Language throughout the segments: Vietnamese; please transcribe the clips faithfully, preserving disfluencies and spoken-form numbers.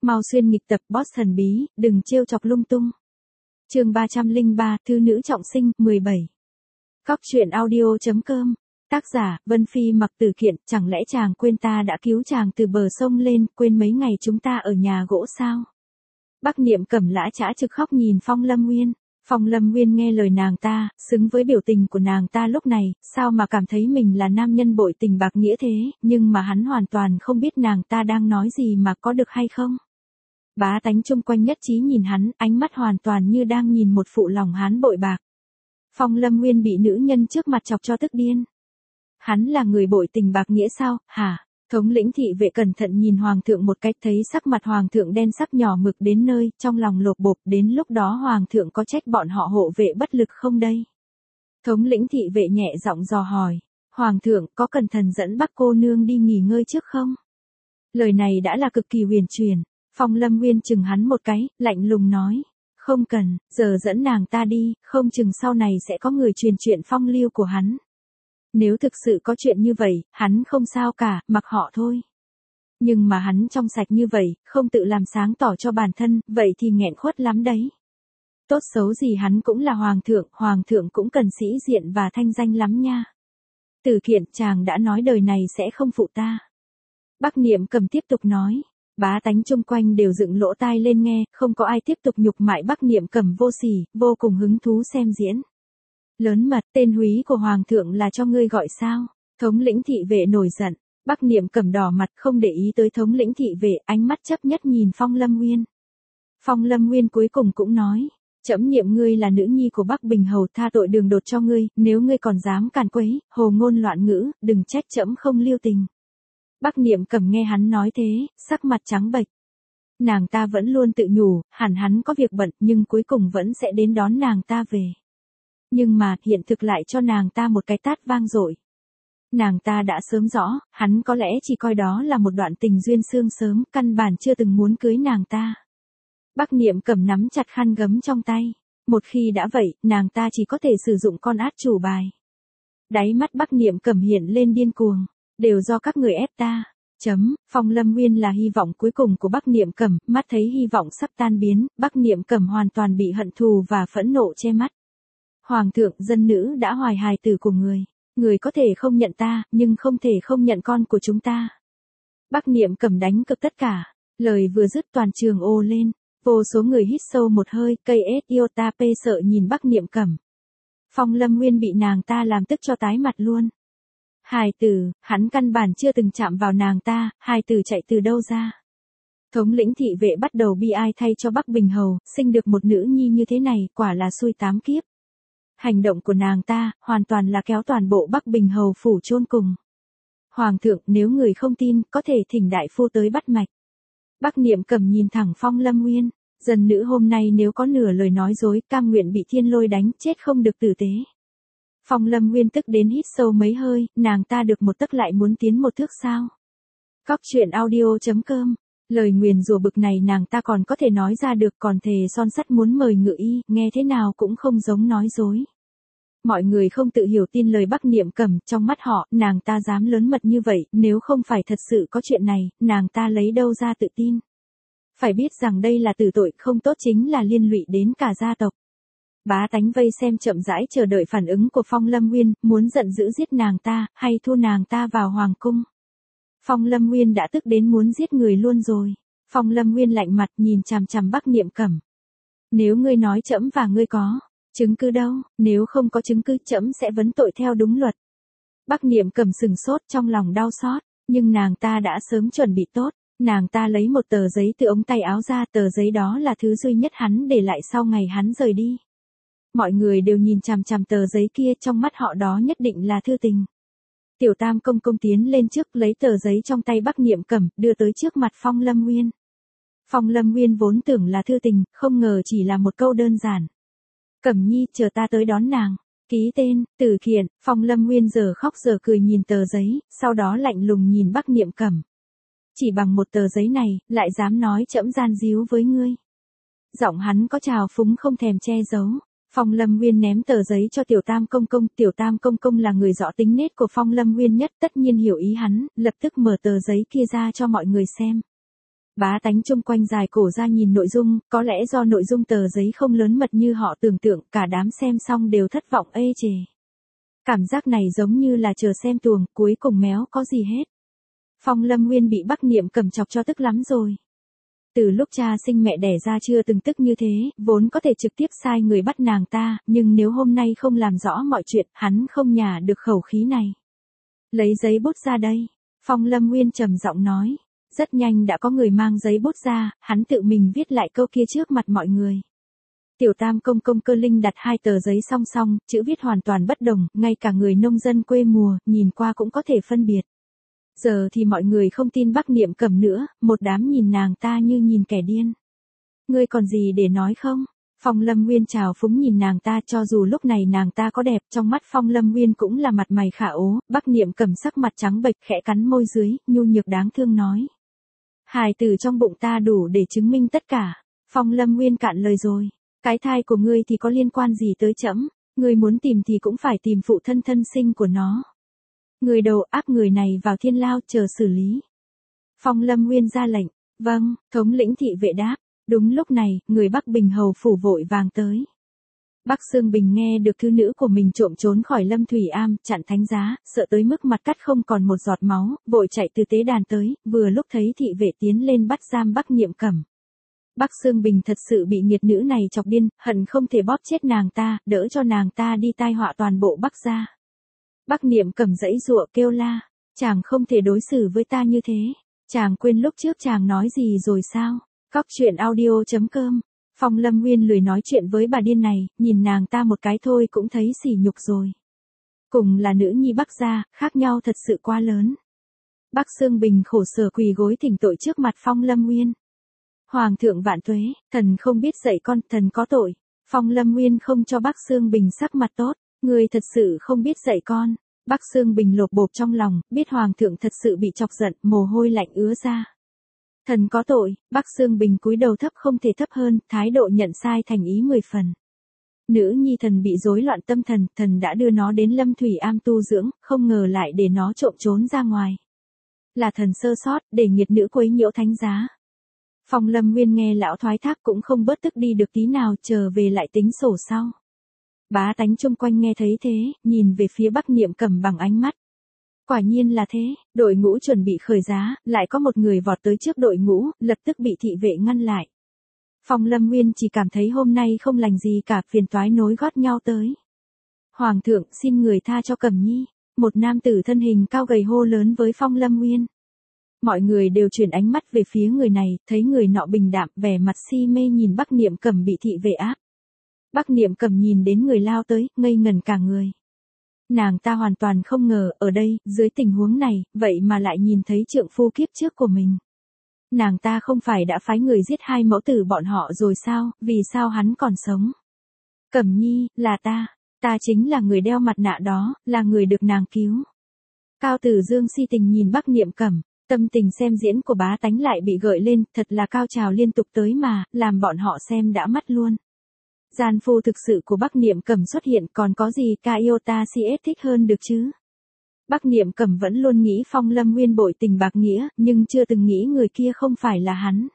Mau xuyên nghịch tập boss thần bí, đừng trêu chọc lung tung. Chương ba trăm lẻ ba, thư nữ trọng sinh, mười bảy. Cóc truyện audio chấm com. Tác giả, Vân Phi Mặc Tử Kiện, chẳng lẽ chàng quên ta đã cứu chàng từ bờ sông lên, quên mấy ngày chúng ta ở nhà gỗ sao? Bắc Niệm Cẩm lã chã trực khóc nhìn Phong Lâm Nguyên. Phong Lâm Nguyên nghe lời nàng ta, xứng với biểu tình của nàng ta lúc này, sao mà cảm thấy mình là nam nhân bội tình bạc nghĩa thế, nhưng mà hắn hoàn toàn không biết nàng ta đang nói gì mà có được hay không. Bá tánh chung quanh nhất trí nhìn hắn, ánh mắt hoàn toàn như đang nhìn một phụ lòng hắn bội bạc. Phong Lâm Nguyên bị nữ nhân trước mặt chọc cho tức điên. Hắn là người bội tình bạc nghĩa sao, hả? Thống lĩnh thị vệ cẩn thận nhìn hoàng thượng một cách, thấy sắc mặt hoàng thượng đen sắc nhỏ mực đến nơi, trong lòng lột bột, đến lúc đó hoàng thượng có trách bọn họ hộ vệ bất lực không đây? Thống lĩnh thị vệ nhẹ giọng dò hỏi, hoàng thượng có cần thần dẫn Bắc cô nương đi nghỉ ngơi trước không? Lời này đã là cực kỳ huyền truyền. Phong Lâm Nguyên chừng hắn một cái, lạnh lùng nói, không cần, giờ dẫn nàng ta đi, không chừng sau này sẽ có người truyền chuyện phong lưu của hắn. Nếu thực sự có chuyện như vậy, hắn không sao cả, mặc họ thôi. Nhưng mà hắn trong sạch như vậy, không tự làm sáng tỏ cho bản thân, vậy thì nghẹn khuất lắm đấy. Tốt xấu gì hắn cũng là hoàng thượng, hoàng thượng cũng cần sĩ diện và thanh danh lắm nha. Tử Kiện, chàng đã nói đời này sẽ không phụ ta. Bắc Niệm Cẩm tiếp tục nói. Bá tánh chung quanh đều dựng lỗ tai lên nghe, không có ai tiếp tục nhục mại Bắc Niệm Cẩm vô sỉ, vô cùng hứng thú xem diễn. Lớn mật, tên húy của hoàng thượng là cho ngươi gọi sao? Thống lĩnh thị vệ nổi giận, Bắc Niệm Cẩm đỏ mặt không để ý tới thống lĩnh thị vệ, ánh mắt chấp nhất nhìn Phong Lâm Nguyên. Phong Lâm Nguyên cuối cùng cũng nói, trẫm niệm ngươi là nữ nhi của Bắc Bình Hầu, tha tội đường đột cho ngươi, nếu ngươi còn dám càn quấy, hồ ngôn loạn ngữ, đừng trách trẫm không lưu tình. Bắc Niệm Cẩm nghe hắn nói thế, sắc mặt trắng bệch. Nàng ta vẫn luôn tự nhủ, hẳn hắn có việc bận, nhưng cuối cùng vẫn sẽ đến đón nàng ta về. Nhưng mà, hiện thực lại cho nàng ta một cái tát vang dội. Nàng ta đã sớm rõ, hắn có lẽ chỉ coi đó là một đoạn tình duyên xương sớm, căn bản chưa từng muốn cưới nàng ta. Bắc Niệm Cẩm nắm chặt khăn gấm trong tay. Một khi đã vậy, nàng ta chỉ có thể sử dụng con át chủ bài. Đáy mắt Bắc Niệm Cẩm hiện lên điên cuồng. Đều do các người ép ta. Chấm, Phong Lâm Nguyên là hy vọng cuối cùng của Bắc Niệm Cẩm, mắt thấy hy vọng sắp tan biến, Bắc Niệm Cẩm hoàn toàn bị hận thù và phẫn nộ che mắt. Hoàng thượng, dân nữ đã hoài hài tử của người. Người có thể không nhận ta, nhưng không thể không nhận con của chúng ta. Bắc Niệm Cẩm đánh cực tất cả. Lời vừa dứt toàn trường ồ lên. Vô số người hít sâu một hơi, cây ết iota p sợ nhìn Bắc Niệm Cẩm. Phong Lâm Nguyên bị nàng ta làm tức cho tái mặt luôn. Hài tử, hắn căn bản chưa từng chạm vào nàng ta, hài tử chạy từ đâu ra. Thống lĩnh thị vệ bắt đầu bi ai thay cho Bắc Bình Hầu, sinh được một nữ nhi như thế này, quả là xui tám kiếp. Hành động của nàng ta, hoàn toàn là kéo toàn bộ Bắc Bình Hầu phủ chôn cùng. Hoàng thượng, nếu người không tin, có thể thỉnh đại phu tới bắt mạch. Bắc Niệm Cẩm nhìn thẳng Phong Lâm Nguyên, dân nữ hôm nay nếu có nửa lời nói dối, cam nguyện bị thiên lôi đánh, chết không được tử tế. Phong Lâm Nguyên tức đến hít sâu mấy hơi, nàng ta được một tấc lại muốn tiến một thước sao? Cóc truyện audio chấm com. Lời nguyền rủa bực này nàng ta còn có thể nói ra được, còn thề son sắt muốn mời ngự y, nghe thế nào cũng không giống nói dối. Mọi người không tự hiểu tin lời Bắc Niệm Cẩm, trong mắt họ, nàng ta dám lớn mật như vậy, nếu không phải thật sự có chuyện này, nàng ta lấy đâu ra tự tin. Phải biết rằng đây là tử tội, không tốt chính là liên lụy đến cả gia tộc. Bá tánh vây xem chậm rãi chờ đợi phản ứng của Phong Lâm Nguyên, muốn giận dữ giết nàng ta, hay thu nàng ta vào hoàng cung. Phong Lâm Nguyên đã tức đến muốn giết người luôn rồi. Phong Lâm Nguyên lạnh mặt nhìn chằm chằm Bắc Niệm Cẩm. Nếu ngươi nói trẫm và ngươi có chứng cứ đâu, nếu không có chứng cứ trẫm sẽ vấn tội theo đúng luật. Bắc Niệm Cẩm sừng sốt trong lòng đau xót, nhưng nàng ta đã sớm chuẩn bị tốt. Nàng ta lấy một tờ giấy từ ống tay áo ra, tờ giấy đó là thứ duy nhất hắn để lại sau ngày hắn rời đi. Mọi người đều nhìn chằm chằm tờ giấy kia, trong mắt họ đó nhất định là thư tình. Tiểu Tam công công tiến lên trước lấy tờ giấy trong tay Bắc Niệm Cẩm, đưa tới trước mặt Phong Lâm Nguyên. Phong Lâm Nguyên vốn tưởng là thư tình, không ngờ chỉ là một câu đơn giản. Cẩm nhi, chờ ta tới đón nàng. Ký tên, Tử Kiện. Phong Lâm Nguyên giờ khóc giờ cười nhìn tờ giấy, sau đó lạnh lùng nhìn Bắc Niệm Cẩm. Chỉ bằng một tờ giấy này, lại dám nói trẫm gian díu với ngươi. Giọng hắn có trào phúng không thèm che giấu. Phong Lâm Nguyên ném tờ giấy cho Tiểu Tam công công, Tiểu Tam công công là người rõ tính nết của Phong Lâm Nguyên nhất, tất nhiên hiểu ý hắn, lập tức mở tờ giấy kia ra cho mọi người xem. Bá tánh chung quanh dài cổ ra nhìn nội dung, có lẽ do nội dung tờ giấy không lớn mật như họ tưởng tượng, cả đám xem xong đều thất vọng ê chề. Cảm giác này giống như là chờ xem tuồng, cuối cùng méo có gì hết. Phong Lâm Nguyên bị Bắc Niệm Cầm chọc cho tức lắm rồi. Từ lúc cha sinh mẹ đẻ ra chưa từng tức như thế, vốn có thể trực tiếp sai người bắt nàng ta, nhưng nếu hôm nay không làm rõ mọi chuyện, hắn không nhả được khẩu khí này. Lấy giấy bút ra đây. Phong Lâm Nguyên trầm giọng nói. Rất nhanh đã có người mang giấy bút ra, hắn tự mình viết lại câu kia trước mặt mọi người. Tiểu Tam Công Công Cơ Linh đặt hai tờ giấy song song, chữ viết hoàn toàn bất đồng, ngay cả người nông dân quê mùa, nhìn qua cũng có thể phân biệt. Giờ thì mọi người không tin Bắc Niệm Cầm nữa, một đám nhìn nàng ta như nhìn kẻ điên. Ngươi còn gì để nói không? Phong Lâm Nguyên trào phúng nhìn nàng ta, cho dù lúc này nàng ta có đẹp, trong mắt Phong Lâm Nguyên cũng là mặt mày khả ố. Bắc Niệm Cầm sắc mặt trắng bệch khẽ cắn môi dưới, nhu nhược đáng thương nói. Hài tử trong bụng ta đủ để chứng minh tất cả. Phong Lâm Nguyên cạn lời rồi. Cái thai của ngươi thì có liên quan gì tới trẫm? Ngươi muốn tìm thì cũng phải tìm phụ thân thân sinh của nó. Người đầu áp người này vào thiên lao chờ xử lý. Phong Lâm Nguyên ra lệnh. Vâng, thống lĩnh thị vệ đáp. Đúng lúc này, người Bắc Bình hầu phủ vội vàng tới. Bắc Sương Bình nghe được thư nữ của mình trộm trốn khỏi Lâm Thủy Am, chặn thánh giá, sợ tới mức mặt cắt không còn một giọt máu, vội chạy từ tế đàn tới, vừa lúc thấy thị vệ tiến lên bắt giam Bắc Niệm Cầm. Bắc Sương Bình thật sự bị nghiệt nữ này chọc điên, hận không thể bóp chết nàng ta, đỡ cho nàng ta đi tai họa toàn bộ Bắc gia. Bắc Niệm Cầm giãy giụa kêu la, chàng không thể đối xử với ta như thế, chàng quên lúc trước chàng nói gì rồi sao? Cóc truyện audio chấm com. Phong Lâm Nguyên lười nói chuyện với bà điên này, nhìn nàng ta một cái thôi cũng thấy sỉ nhục rồi. Cùng là nữ nhi Bắc gia, khác nhau thật sự quá lớn. Bắc Sương Bình khổ sở quỳ gối thỉnh tội trước mặt Phong Lâm Nguyên. Hoàng thượng vạn tuế, thần không biết dạy con, thần có tội. Phong Lâm Nguyên không cho Bắc Sương Bình sắc mặt tốt, người thật sự không biết dạy con. Bắc Sương Bình lột bột trong lòng, biết Hoàng thượng thật sự bị chọc giận, mồ hôi lạnh ứa ra. Thần có tội, Bắc Sương Bình cúi đầu thấp không thể thấp hơn, thái độ nhận sai thành ý mười phần. Nữ nhi thần bị rối loạn tâm thần, thần đã đưa nó đến Lâm Thủy Am tu dưỡng, không ngờ lại để nó trộm trốn ra ngoài. Là thần sơ sót, để nghiệt nữ quấy nhiễu thánh giá. Phong Lâm Nguyên nghe lão thoái thác cũng không bớt tức đi được tí nào, chờ về lại tính sổ sau. Bá tánh chung quanh nghe thấy thế, nhìn về phía Bắc Niệm Cầm bằng ánh mắt. Quả nhiên là thế, đội ngũ chuẩn bị khởi giá, lại có một người vọt tới trước đội ngũ, lập tức bị thị vệ ngăn lại. Phong Lâm Nguyên chỉ cảm thấy hôm nay không lành gì cả, phiền toái nối gót nhau tới. Hoàng thượng xin người tha cho Cẩm Nhi, một nam tử thân hình cao gầy hô lớn với Phong Lâm Nguyên. Mọi người đều chuyển ánh mắt về phía người này, thấy người nọ bình đạm, vẻ mặt si mê nhìn Bắc Niệm Cầm bị thị vệ áp. Bắc Niệm Cầm nhìn đến người lao tới, ngây ngẩn cả người. Nàng ta hoàn toàn không ngờ, ở đây, dưới tình huống này, vậy mà lại nhìn thấy trượng phu kiếp trước của mình. Nàng ta không phải đã phái người giết hai mẫu tử bọn họ rồi sao, vì sao hắn còn sống? Cẩm Nhi, là ta, ta chính là người đeo mặt nạ đó, là người được nàng cứu. Cao Tử Dương si tình nhìn Bắc Niệm Cầm, tâm tình xem diễn của bá tánh lại bị gợi lên, thật là cao trào liên tục tới mà, làm bọn họ xem đã mắt luôn. Gian phu thực sự của Bắc Niệm Cầm xuất hiện, còn có gì Kaiota xê ét thích hơn được chứ? Bắc Niệm Cầm vẫn luôn nghĩ Phong Lâm Nguyên bội tình bạc nghĩa, nhưng chưa từng nghĩ người kia không phải là hắn.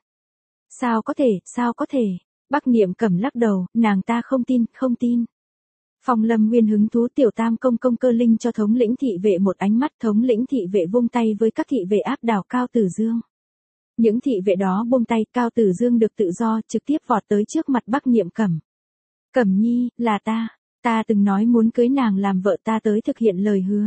Sao có thể, sao có thể? Bắc Niệm Cầm lắc đầu, nàng ta không tin, không tin. Phong Lâm Nguyên hứng thú Tiểu Tam Công Công Cơ Linh cho thống lĩnh thị vệ một ánh mắt, thống lĩnh thị vệ vung tay với các thị vệ áp đảo Cao Tử Dương. Những thị vệ đó buông tay, Cao Tử Dương được tự do, trực tiếp vọt tới trước mặt Bắc Niệm Cầm. Cẩm Nhi, là ta, ta từng nói muốn cưới nàng làm vợ, ta tới thực hiện lời hứa.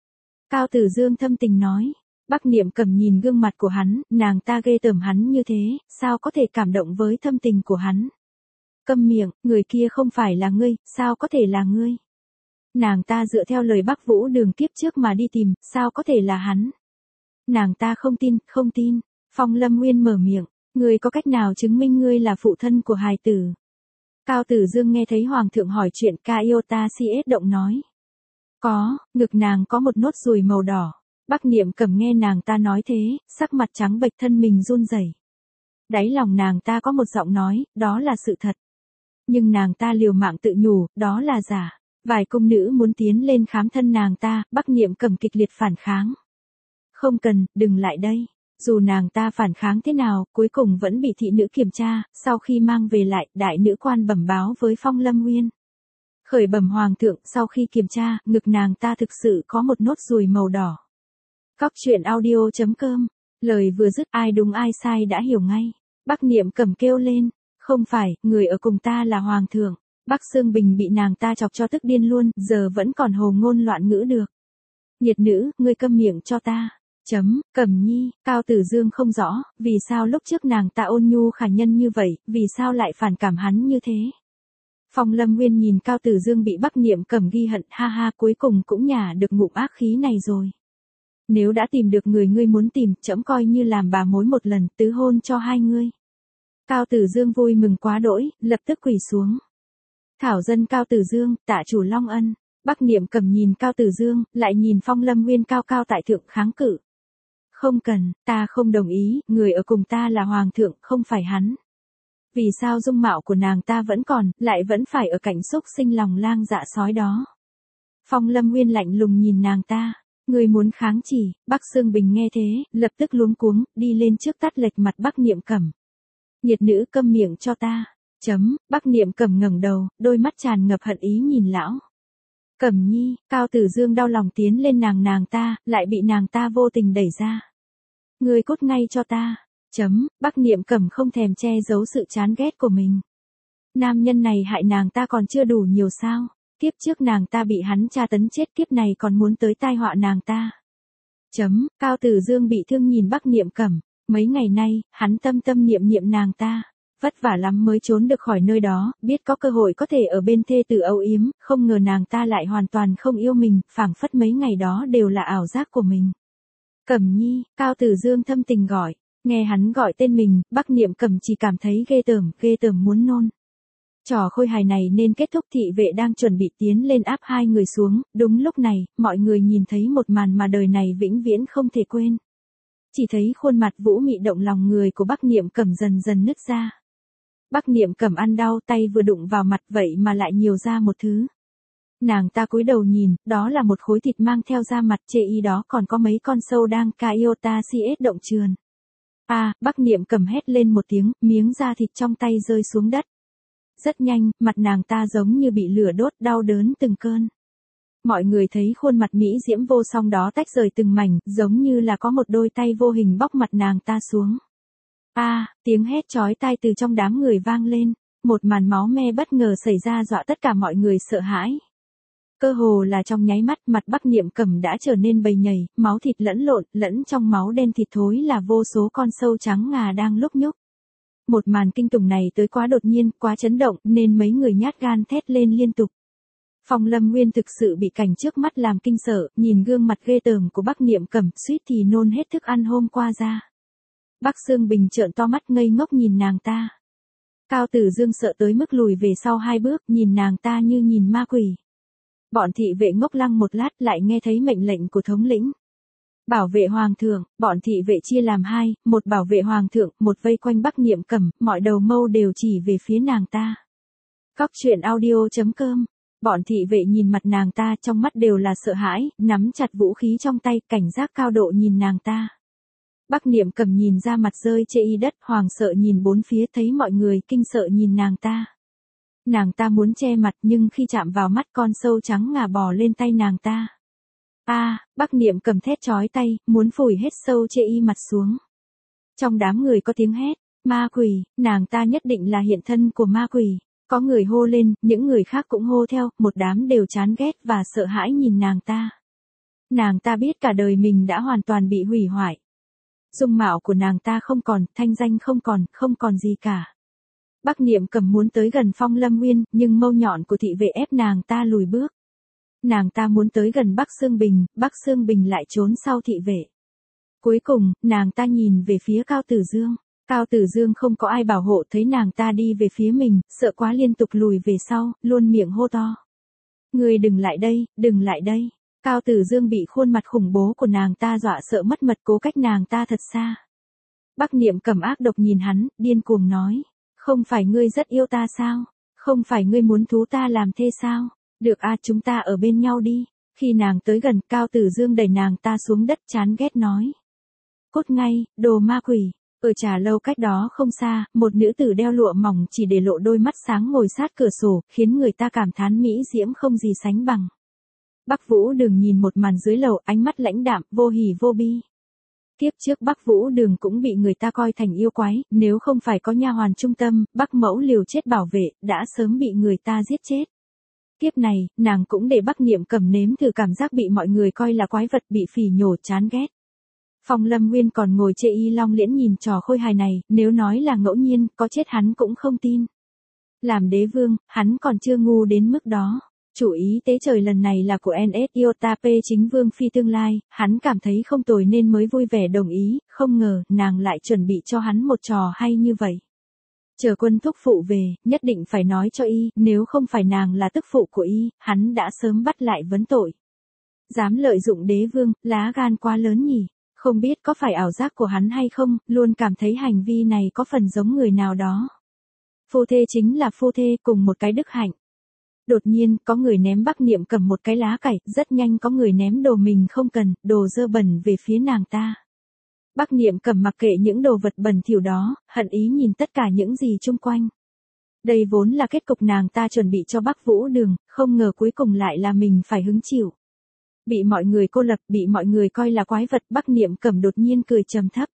Cao Tử Dương thâm tình nói. Bắc Niệm Cầm nhìn gương mặt của hắn, nàng ta ghê tởm hắn như thế, sao có thể cảm động với thâm tình của hắn. Câm miệng, người kia không phải là ngươi, sao có thể là ngươi. Nàng ta dựa theo lời Bắc Vũ Đường kiếp trước mà đi tìm, sao có thể là hắn. Nàng ta không tin, không tin. Phong Lâm Nguyên mở miệng, ngươi có cách nào chứng minh ngươi là phụ thân của hài tử? Cao Tử Dương nghe thấy Hoàng thượng hỏi chuyện, Kaiota xê ét động nói. Có, ngực nàng có một nốt ruồi màu đỏ. Bắc Niệm Cầm nghe nàng ta nói thế, sắc mặt trắng bệch, thân mình run rẩy. Đáy lòng nàng ta có một giọng nói, đó là sự thật. Nhưng nàng ta liều mạng tự nhủ, đó là giả. Vài cung nữ muốn tiến lên khám thân nàng ta, Bắc Niệm Cầm kịch liệt phản kháng. Không cần, đừng lại đây. Dù nàng ta phản kháng thế nào, cuối cùng vẫn bị thị nữ kiểm tra, sau khi mang về lại, đại nữ quan bẩm báo với Phong Lâm Nguyên. Khởi bẩm hoàng thượng, sau khi kiểm tra, ngực nàng ta thực sự có một nốt ruồi màu đỏ. Cóc truyện audio chấm com. Lời vừa dứt, ai đúng ai sai đã hiểu ngay. Bắc Niệm Cẩm kêu lên, không phải, người ở cùng ta là hoàng thượng. Bắc Xương Bình bị nàng ta chọc cho tức điên luôn, giờ vẫn còn hồ ngôn loạn ngữ được. Nhiệt nữ, ngươi câm miệng cho ta. Chấm, Cẩm Nhi, Cao Tử Dương không rõ, vì sao lúc trước nàng ta ôn nhu khả nhân như vậy, vì sao lại phản cảm hắn như thế. Phong Lâm Nguyên nhìn Cao Tử Dương bị Bắc Niệm Cẩm ghi hận, ha ha, cuối cùng cũng nhả được ngụm ác khí này rồi. Nếu đã tìm được người ngươi muốn tìm, trẫm coi như làm bà mối một lần, tứ hôn cho hai ngươi. Cao Tử Dương vui mừng quá đỗi, lập tức quỳ xuống. Thảo dân Cao Tử Dương, tạ chủ Long Ân. Bắc Niệm Cẩm nhìn Cao Tử Dương, lại nhìn Phong Lâm Nguyên cao cao tại thượng kháng cự. Không cần, ta không đồng ý, người ở cùng ta là hoàng thượng, không phải hắn. Vì sao dung mạo của nàng ta vẫn còn, lại vẫn phải ở cạnh xúc sinh lòng lang dạ sói đó. Phong Lâm Nguyên lạnh lùng nhìn nàng ta. Người muốn kháng chỉ, Bắc Xương Bình nghe thế, lập tức luống cuống, đi lên trước tát lệch mặt Bắc Niệm Cẩm. Nhiệt nữ câm miệng cho ta. Chấm, Bắc Niệm Cẩm ngẩng đầu, đôi mắt tràn ngập hận ý nhìn lão. Cẩm Nhi, Cao Tử Dương đau lòng tiến lên nàng nàng ta, lại bị nàng ta vô tình đẩy ra. Người cút ngay cho ta. Chấm, Bắc Niệm Cẩm không thèm che giấu sự chán ghét của mình. Nam nhân này hại nàng ta còn chưa đủ nhiều sao? Kiếp trước nàng ta bị hắn tra tấn chết, kiếp này còn muốn tới tai họa nàng ta. Chấm, Cao Tử Dương bị thương nhìn Bắc Niệm Cẩm, mấy ngày nay, hắn tâm tâm niệm niệm nàng ta, vất vả lắm mới trốn được khỏi nơi đó, biết có cơ hội có thể ở bên thê tử âu yếm, không ngờ nàng ta lại hoàn toàn không yêu mình, phảng phất mấy ngày đó đều là ảo giác của mình. Cẩm Nhi, Cao Tử Dương thâm tình gọi, nghe hắn gọi tên mình, Bắc Niệm Cẩm chỉ cảm thấy ghê tởm, ghê tởm muốn nôn. Trò khôi hài này nên kết thúc, thị vệ đang chuẩn bị tiến lên áp hai người xuống, đúng lúc này, mọi người nhìn thấy một màn mà đời này vĩnh viễn không thể quên. Chỉ thấy khuôn mặt vũ mị động lòng người của Bắc Niệm Cẩm dần dần nứt ra. Bắc Niệm Cẩm ăn đau, tay vừa đụng vào mặt vậy mà lại nhiều ra một thứ. Nàng ta cúi đầu nhìn, đó là một khối thịt mang theo da mặt, chê y đó còn có mấy con sâu đang ca iota cs động trườn. À, Bắc Niệm Cẩm hét lên một tiếng, miếng da thịt trong tay rơi xuống đất. Rất nhanh, mặt nàng ta giống như bị lửa đốt, đau đớn từng cơn. Mọi người thấy khuôn mặt mỹ diễm vô song đó tách rời từng mảnh, giống như là có một đôi tay vô hình bóc mặt nàng ta xuống. A, à, tiếng hét chói tai từ trong đám người vang lên, một màn máu me bất ngờ xảy ra dọa tất cả mọi người sợ hãi. Cơ hồ là trong nháy mắt, mặt Bắc Niệm Cẩm đã trở nên bầy nhầy, máu thịt lẫn lộn, lẫn trong máu đen thịt thối là vô số con sâu trắng ngà đang lúc nhúc. Một màn kinh tủng này tới quá đột nhiên, quá chấn động, nên mấy người nhát gan thét lên liên tục. Phong Lâm Nguyên thực sự bị cảnh trước mắt làm kinh sợ, nhìn gương mặt ghê tởm của Bắc Niệm Cẩm, suýt thì nôn hết thức ăn hôm qua ra. Bắc Xương Bình trợn to mắt ngây ngốc nhìn nàng ta. Cao Tử Dương sợ tới mức lùi về sau hai bước, nhìn nàng ta như nhìn ma quỷ. Bọn thị vệ ngốc lăng một lát, lại nghe thấy mệnh lệnh của thống lĩnh. Bảo vệ hoàng thượng, bọn thị vệ chia làm hai, một bảo vệ hoàng thượng, một vây quanh Bắc Niệm Cẩm, mọi đầu mâu đều chỉ về phía nàng ta. Cóc truyện audio chấm com. Bọn thị vệ nhìn mặt nàng ta, trong mắt đều là sợ hãi, nắm chặt vũ khí trong tay, cảnh giác cao độ nhìn nàng ta. Bắc Niệm Cẩm nhìn ra mặt rơi chê y đất, hoàng sợ nhìn bốn phía, thấy mọi người kinh sợ nhìn nàng ta. Nàng ta muốn che mặt, nhưng khi chạm vào mắt, con sâu trắng ngà bò lên tay nàng ta. A, à, Bắc Niệm Cẩm thét chói tay, muốn phủi hết sâu chê y mặt xuống. Trong đám người có tiếng hét, ma quỷ, nàng ta nhất định là hiện thân của ma quỷ. Có người hô lên, những người khác cũng hô theo, một đám đều chán ghét và sợ hãi nhìn nàng ta. Nàng ta biết cả đời mình đã hoàn toàn bị hủy hoại. Dung mạo của nàng ta không còn, thanh danh không còn, không còn gì cả. Bắc Niệm Cẩm muốn tới gần Phong Lâm Nguyên, nhưng mâu nhọn của thị vệ ép nàng ta lùi bước. Nàng ta muốn tới gần Bắc Xương Bình, Bắc Xương Bình lại trốn sau thị vệ. Cuối cùng, nàng ta nhìn về phía Cao Tử Dương. Cao Tử Dương không có ai bảo hộ, thấy nàng ta đi về phía mình, sợ quá liên tục lùi về sau, luôn miệng hô to. Người đừng lại đây, đừng lại đây. Cao Tử Dương bị khuôn mặt khủng bố của nàng ta dọa sợ mất mật, cố cách nàng ta thật xa. Bắc Niệm Cẩm ác độc nhìn hắn, điên cuồng nói. Không phải ngươi rất yêu ta sao? Không phải ngươi muốn thú ta làm thê sao? Được à, chúng ta ở bên nhau đi. Khi nàng tới gần, Cao Tử Dương đẩy nàng ta xuống đất, chán ghét nói. cút ngay, đồ ma quỷ. Ở trà lâu cách đó không xa, một nữ tử đeo lụa mỏng chỉ để lộ đôi mắt sáng ngồi sát cửa sổ, khiến người ta cảm thán mỹ diễm không gì sánh bằng. Bắc Vũ Đường nhìn một màn dưới lầu, ánh mắt lãnh đạm, vô hỉ vô bi. Tiếp trước Bắc Vũ Đường cũng bị người ta coi thành yêu quái, nếu không phải có nha hoàn trung tâm, Bắc Mẫu liều chết bảo vệ, đã sớm bị người ta giết chết. Tiếp này, nàng cũng để Bắc Niệm Cầm nếm thử cảm giác bị mọi người coi là quái vật, bị phỉ nhổ chán ghét. Phong Lâm Nguyên còn ngồi chê y long liễn nhìn trò khôi hài này, nếu nói là ngẫu nhiên, có chết hắn cũng không tin. Làm đế vương, hắn còn chưa ngu đến mức đó. Chủ ý tế trời lần này là của en ét Iota P chính vương phi tương lai, hắn cảm thấy không tồi nên mới vui vẻ đồng ý, không ngờ nàng lại chuẩn bị cho hắn một trò hay như vậy. Chờ quân thúc phụ về, nhất định phải nói cho y, nếu không phải nàng là tức phụ của y, hắn đã sớm bắt lại vấn tội. Dám lợi dụng đế vương, lá gan quá lớn nhỉ, không biết có phải ảo giác của hắn hay không, luôn cảm thấy hành vi này có phần giống người nào đó. Phu thê chính là phu thê cùng một cái đức hạnh. Đột nhiên, có người ném Bắc Niệm Cầm một cái lá cải, rất nhanh có người ném đồ mình không cần, đồ dơ bẩn về phía nàng ta. Bắc Niệm Cầm mặc kệ những đồ vật bẩn thỉu đó, hận ý nhìn tất cả những gì chung quanh. Đây vốn là kết cục nàng ta chuẩn bị cho Bắc Vũ Đường, không ngờ cuối cùng lại là mình phải hứng chịu. Bị mọi người cô lập, bị mọi người coi là quái vật, Bắc Niệm Cầm đột nhiên cười trầm thấp.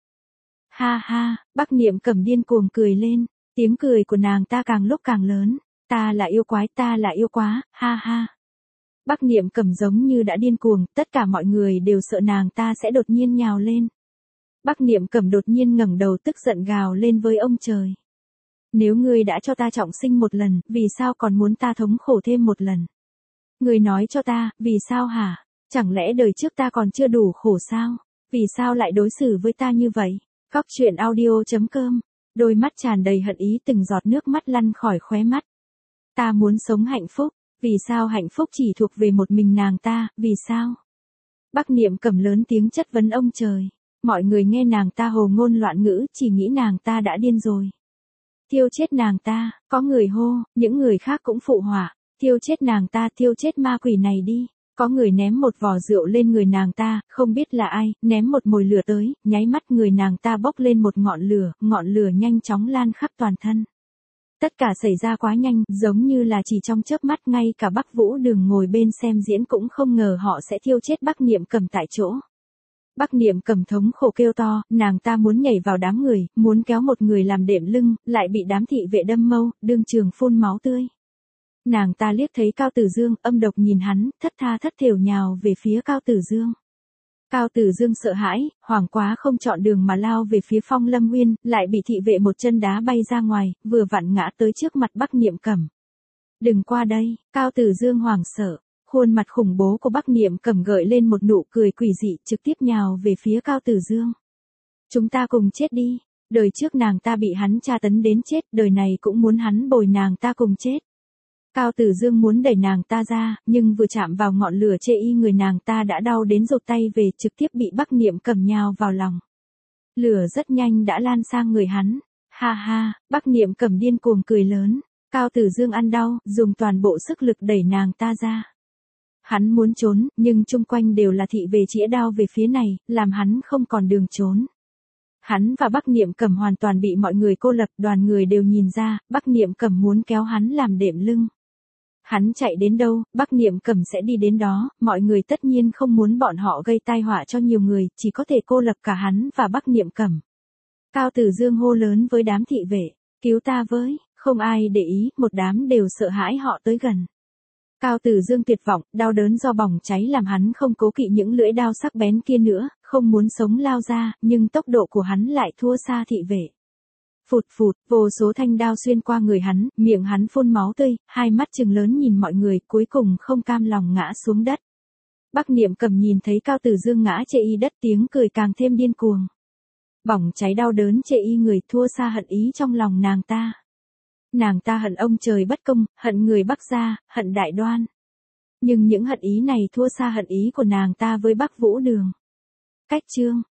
Ha ha, Bắc Niệm Cầm điên cuồng cười lên, tiếng cười của nàng ta càng lúc càng lớn. Ta là yêu quái, ta là yêu quá, ha ha. Bắc Niệm Cầm giống như đã điên cuồng, tất cả mọi người đều sợ nàng ta sẽ đột nhiên nhào lên. Bắc Niệm Cầm đột nhiên ngẩng đầu tức giận gào lên với ông trời. Nếu ngươi đã cho ta trọng sinh một lần, vì sao còn muốn ta thống khổ thêm một lần? Ngươi nói cho ta, vì sao hả? Chẳng lẽ đời trước ta còn chưa đủ khổ sao? Vì sao lại đối xử với ta như vậy? Góc truyện audio chấm com. Đôi mắt tràn đầy hận ý, từng giọt nước mắt lăn khỏi khóe mắt. Ta muốn sống hạnh phúc, vì sao hạnh phúc chỉ thuộc về một mình nàng ta, vì sao? Bắc Niệm Cầm lớn tiếng chất vấn ông trời. Mọi người nghe nàng ta hồ ngôn loạn ngữ, chỉ nghĩ nàng ta đã điên rồi. Thiêu chết nàng ta, có người hô, những người khác cũng phụ họa. Thiêu chết nàng ta, thiêu chết ma quỷ này đi. Có người ném một vò rượu lên người nàng ta, không biết là ai, ném một mồi lửa tới, nháy mắt người nàng ta bốc lên một ngọn lửa, ngọn lửa nhanh chóng lan khắp toàn thân. Tất cả xảy ra quá nhanh, giống như là chỉ trong chớp mắt, ngay cả Bắc Vũ Đường ngồi bên xem diễn cũng không ngờ họ sẽ thiêu chết Bắc Niệm Cầm tại chỗ. Bắc Niệm Cầm thống khổ kêu to, nàng ta muốn nhảy vào đám người, muốn kéo một người làm đệm lưng, lại bị đám thị vệ đâm mâu, đương trường phun máu tươi. Nàng ta liếc thấy Cao Tử Dương, âm độc nhìn hắn, thất tha thất thểu nhào về phía Cao Tử Dương. Cao Tử Dương sợ hãi, hoảng quá không chọn đường mà lao về phía Phong Lâm Nguyên, lại bị thị vệ một chân đá bay ra ngoài, vừa vặn ngã tới trước mặt Bắc Niệm Cầm. Đừng qua đây, Cao Tử Dương hoảng sợ, khuôn mặt khủng bố của Bắc Niệm Cầm gợi lên một nụ cười quỷ dị, trực tiếp nhào về phía Cao Tử Dương. Chúng ta cùng chết đi, đời trước nàng ta bị hắn tra tấn đến chết, đời này cũng muốn hắn bồi nàng ta cùng chết. Cao Tử Dương muốn đẩy nàng ta ra, nhưng vừa chạm vào ngọn lửa chê y người nàng ta đã đau đến rụt tay về, trực tiếp bị Bắc Niệm Cầm nhào vào lòng. Lửa rất nhanh đã lan sang người hắn. Ha ha, Bắc Niệm Cầm điên cuồng cười lớn. Cao Tử Dương ăn đau, dùng toàn bộ sức lực đẩy nàng ta ra. Hắn muốn trốn, nhưng chung quanh đều là thị vệ chĩa đao về phía này, làm hắn không còn đường trốn. Hắn và Bắc Niệm Cầm hoàn toàn bị mọi người cô lập, đoàn người đều nhìn ra, Bắc Niệm Cầm muốn kéo hắn làm đệm lưng. Hắn chạy đến đâu, Bắc Niệm Cầm sẽ đi đến đó, mọi người tất nhiên không muốn bọn họ gây tai họa cho nhiều người, chỉ có thể cô lập cả hắn và Bắc Niệm Cầm. Cao Tử Dương hô lớn với đám thị vệ, cứu ta với, không ai để ý, một đám đều sợ hãi họ tới gần. Cao Tử Dương tuyệt vọng, đau đớn do bỏng cháy làm hắn không cố kỵ những lưỡi đao sắc bén kia nữa, không muốn sống lao ra, nhưng tốc độ của hắn lại thua xa thị vệ. Phụt phụt, vô số thanh đao xuyên qua người hắn, miệng hắn phun máu tươi, hai mắt trừng lớn nhìn mọi người, cuối cùng không cam lòng ngã xuống đất. Bắc Niệm Cầm nhìn thấy Cao Tử Dương ngã chê y đất, tiếng cười càng thêm điên cuồng. Bỏng cháy đau đớn chê y người, thua xa hận ý trong lòng nàng ta. Nàng ta hận ông trời bất công, hận người Bắc gia, hận Đại Đoan. Nhưng những hận ý này thua xa hận ý của nàng ta với Bắc Vũ Đường. Cách chương